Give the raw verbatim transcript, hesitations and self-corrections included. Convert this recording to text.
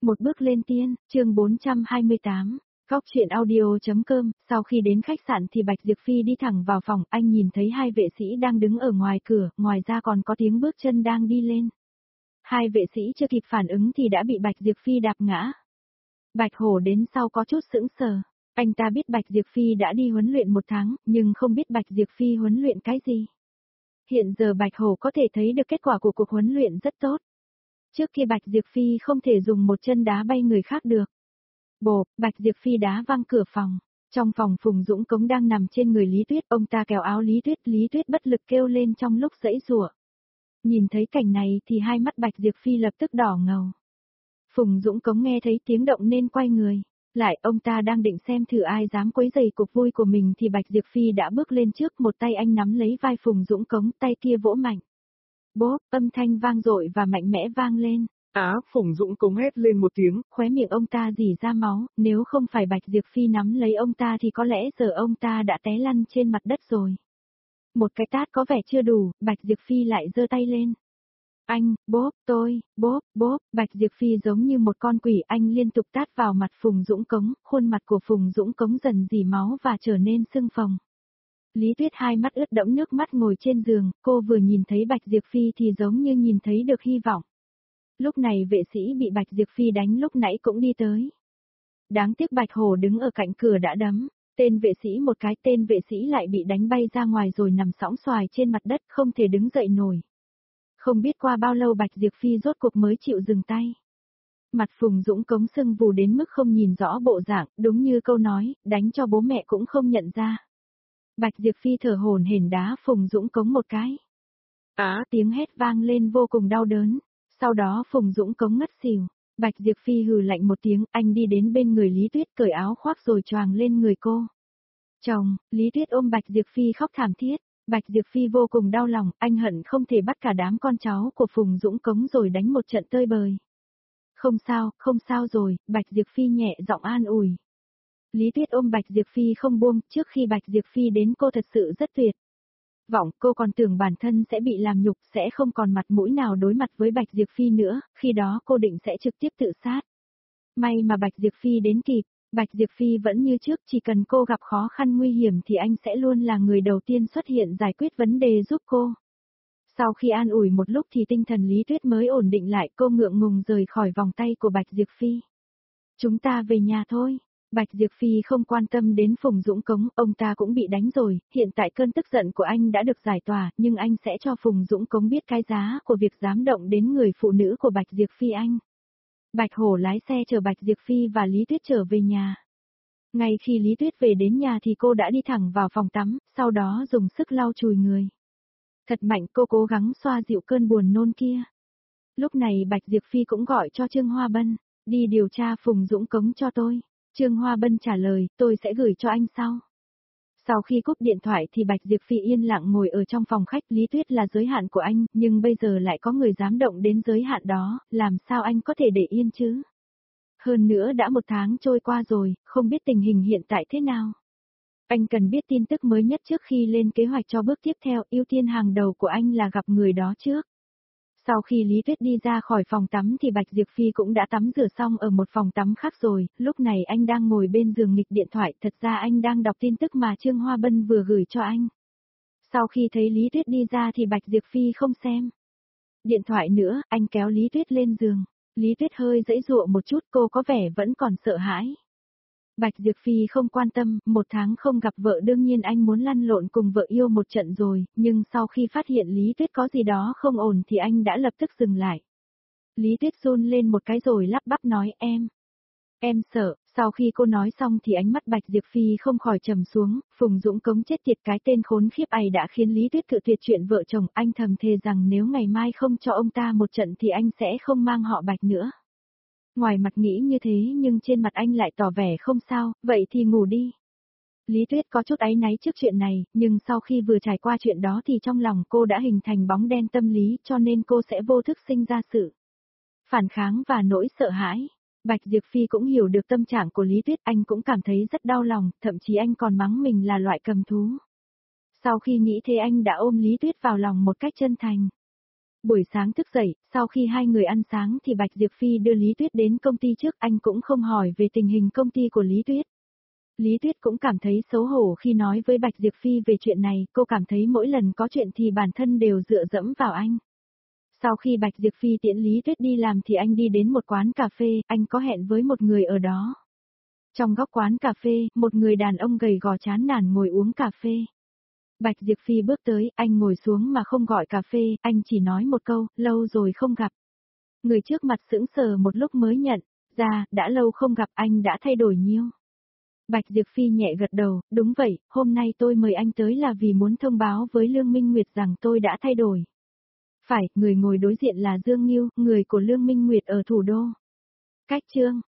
Một bước lên tiên, chương bốn trăm hai mươi tám. Góc truyện audio.com, sau khi đến khách sạn thì Bạch Diệp Phi đi thẳng vào phòng, anh nhìn thấy hai vệ sĩ đang đứng ở ngoài cửa, ngoài ra còn có tiếng bước chân đang đi lên. Hai vệ sĩ chưa kịp phản ứng thì đã bị Bạch Diệp Phi đạp ngã. Bạch Hổ đến sau có chút sững sờ, anh ta biết Bạch Diệp Phi đã đi huấn luyện một tháng, nhưng không biết Bạch Diệp Phi huấn luyện cái gì. Hiện giờ Bạch Hổ có thể thấy được kết quả của cuộc huấn luyện rất tốt. Trước kia Bạch Diệp Phi không thể dùng một chân đá bay người khác được. Bộp, Bạch Diệp Phi đá văng cửa phòng. Trong phòng Phùng Dũng Cống đang nằm trên người Lý Tuyết, ông ta kéo áo Lý Tuyết, Lý Tuyết bất lực kêu lên trong lúc giãy giụa. Nhìn thấy cảnh này thì hai mắt Bạch Diệp Phi lập tức đỏ ngầu. Phùng Dũng Cống nghe thấy tiếng động nên quay người. Lại ông ta đang định xem thử ai dám quấy rầy cuộc vui của mình thì Bạch Diệp Phi đã bước lên trước, một tay anh nắm lấy vai Phùng Dũng Cống, tay kia vỗ mạnh. Bốp, âm thanh vang dội và mạnh mẽ vang lên. Á, Phùng Dũng Cống hét lên một tiếng, khóe miệng ông ta rỉ ra máu, nếu không phải Bạch Diệp Phi nắm lấy ông ta thì có lẽ giờ ông ta đã té lăn trên mặt đất rồi. Một cái tát có vẻ chưa đủ, Bạch Diệp Phi lại giơ tay lên. Anh, bốp, tôi, bốp, bốp, Bạch Diệp Phi giống như một con quỷ, anh liên tục tát vào mặt Phùng Dũng Cống, khuôn mặt của Phùng Dũng Cống dần rỉ máu và trở nên sưng phồng. Lý Tuyết hai mắt ướt đẫm nước mắt ngồi trên giường, cô vừa nhìn thấy Bạch Diệp Phi thì giống như nhìn thấy được hy vọng. Lúc này vệ sĩ bị Bạch Diệp Phi đánh lúc nãy cũng đi tới. Đáng tiếc Bạch Hổ đứng ở cạnh cửa đã đấm, tên vệ sĩ một cái, tên vệ sĩ lại bị đánh bay ra ngoài rồi nằm sõng xoài trên mặt đất không thể đứng dậy nổi. Không biết qua bao lâu Bạch Diệp Phi rốt cuộc mới chịu dừng tay. Mặt Phùng Dũng Cống sưng vù đến mức không nhìn rõ bộ dạng, đúng như câu nói, đánh cho bố mẹ cũng không nhận ra. Bạch Diệp Phi thở hổn hển đá Phùng Dũng Cống một cái. Á, tiếng hét vang lên vô cùng đau đớn. Sau đó Phùng Dũng Cống ngất xỉu. Bạch Diệp Phi hừ lạnh một tiếng, anh đi đến bên người Lý Tuyết cởi áo khoác rồi choàng lên người cô. Chồng, Lý Tuyết ôm Bạch Diệp Phi khóc thảm thiết. Bạch Diệp Phi vô cùng đau lòng, anh hận không thể bắt cả đám con cháu của Phùng Dũng Cống rồi đánh một trận tơi bời. Không sao, không sao rồi, Bạch Diệp Phi nhẹ giọng an ủi. Lý Tuyết ôm Bạch Diệp Phi không buông, trước khi Bạch Diệp Phi đến cô thật sự rất tuyệt vọng, cô còn tưởng bản thân sẽ bị làm nhục, sẽ không còn mặt mũi nào đối mặt với Bạch Diệp Phi nữa, khi đó cô định sẽ trực tiếp tự sát. May mà Bạch Diệp Phi đến kịp, Bạch Diệp Phi vẫn như trước, chỉ cần cô gặp khó khăn nguy hiểm thì anh sẽ luôn là người đầu tiên xuất hiện giải quyết vấn đề giúp cô. Sau khi an ủi một lúc thì tinh thần Lý Tuyết mới ổn định lại, cô ngượng ngùng rời khỏi vòng tay của Bạch Diệp Phi. Chúng ta về nhà thôi. Bạch Diệp Phi không quan tâm đến Phùng Dũng Cống, ông ta cũng bị đánh rồi, hiện tại cơn tức giận của anh đã được giải tỏa, nhưng anh sẽ cho Phùng Dũng Cống biết cái giá của việc dám động đến người phụ nữ của Bạch Diệp Phi anh. Bạch Hổ lái xe chở Bạch Diệp Phi và Lý Tuyết trở về nhà. Ngay khi Lý Tuyết về đến nhà thì cô đã đi thẳng vào phòng tắm, sau đó dùng sức lau chùi người. Thật mạnh, cô cố gắng xoa dịu cơn buồn nôn kia. Lúc này Bạch Diệp Phi cũng gọi cho Trương Hoa Bân, đi điều tra Phùng Dũng Cống cho tôi. Trương Hoa Bân trả lời, tôi sẽ gửi cho anh sau. Sau khi cúp điện thoại thì Bạch Diệp Phi yên lặng ngồi ở trong phòng khách, Lý Tuyết là giới hạn của anh, nhưng bây giờ lại có người dám động đến giới hạn đó, làm sao anh có thể để yên chứ? Hơn nữa đã một tháng trôi qua rồi, không biết tình hình hiện tại thế nào. Anh cần biết tin tức mới nhất trước khi lên kế hoạch cho bước tiếp theo, ưu tiên hàng đầu của anh là gặp người đó trước. Sau khi Lý Tuyết đi ra khỏi phòng tắm thì Bạch Diệp Phi cũng đã tắm rửa xong ở một phòng tắm khác rồi, lúc này anh đang ngồi bên giường nghịch điện thoại, thật ra anh đang đọc tin tức mà Trương Hoa Bân vừa gửi cho anh. Sau khi thấy Lý Tuyết đi ra thì Bạch Diệp Phi không xem điện thoại nữa, anh kéo Lý Tuyết lên giường. Lý Tuyết hơi giãy giụa một chút, cô có vẻ vẫn còn sợ hãi. Bạch Diệp Phi không quan tâm, một tháng không gặp vợ đương nhiên anh muốn lăn lộn cùng vợ yêu một trận rồi, nhưng sau khi phát hiện Lý Tuyết có gì đó không ổn thì anh đã lập tức dừng lại. Lý Tuyết run lên một cái rồi lắp bắp nói em. Em sợ, sau khi cô nói xong thì ánh mắt Bạch Diệp Phi không khỏi trầm xuống, Phùng Dũng Cống chết tiệt, cái tên khốn khiếp ấy đã khiến Lý Tuyết cự tuyệt chuyện vợ chồng, anh thầm thề rằng nếu ngày mai không cho ông ta một trận thì anh sẽ không mang họ Bạch nữa. Ngoài mặt nghĩ như thế nhưng trên mặt anh lại tỏ vẻ không sao, vậy thì ngủ đi. Lý Tuyết có chút áy náy trước chuyện này, nhưng sau khi vừa trải qua chuyện đó thì trong lòng cô đã hình thành bóng đen tâm lý cho nên cô sẽ vô thức sinh ra sự phản kháng và nỗi sợ hãi. Bạch Diệp Phi cũng hiểu được tâm trạng của Lý Tuyết, anh cũng cảm thấy rất đau lòng, thậm chí anh còn mắng mình là loại cầm thú. Sau khi nghĩ thế anh đã ôm Lý Tuyết vào lòng một cách chân thành. Buổi sáng thức dậy, sau khi hai người ăn sáng thì Bạch Diệp Phi đưa Lý Tuyết đến công ty trước, anh cũng không hỏi về tình hình công ty của Lý Tuyết. Lý Tuyết cũng cảm thấy xấu hổ khi nói với Bạch Diệp Phi về chuyện này, cô cảm thấy mỗi lần có chuyện thì bản thân đều dựa dẫm vào anh. Sau khi Bạch Diệp Phi tiễn Lý Tuyết đi làm thì anh đi đến một quán cà phê, anh có hẹn với một người ở đó. Trong góc quán cà phê, một người đàn ông gầy gò chán nản ngồi uống cà phê. Bạch Diệp Phi bước tới, anh ngồi xuống mà không gọi cà phê, anh chỉ nói một câu, lâu rồi không gặp. Người trước mặt sững sờ một lúc mới nhận ra, đã lâu không gặp anh đã thay đổi nhiều. Bạch Diệp Phi nhẹ gật đầu, đúng vậy, hôm nay tôi mời anh tới là vì muốn thông báo với Lương Minh Nguyệt rằng tôi đã thay đổi. Phải, người ngồi đối diện là Dương Nghiêu, người của Lương Minh Nguyệt ở thủ đô. Cách chương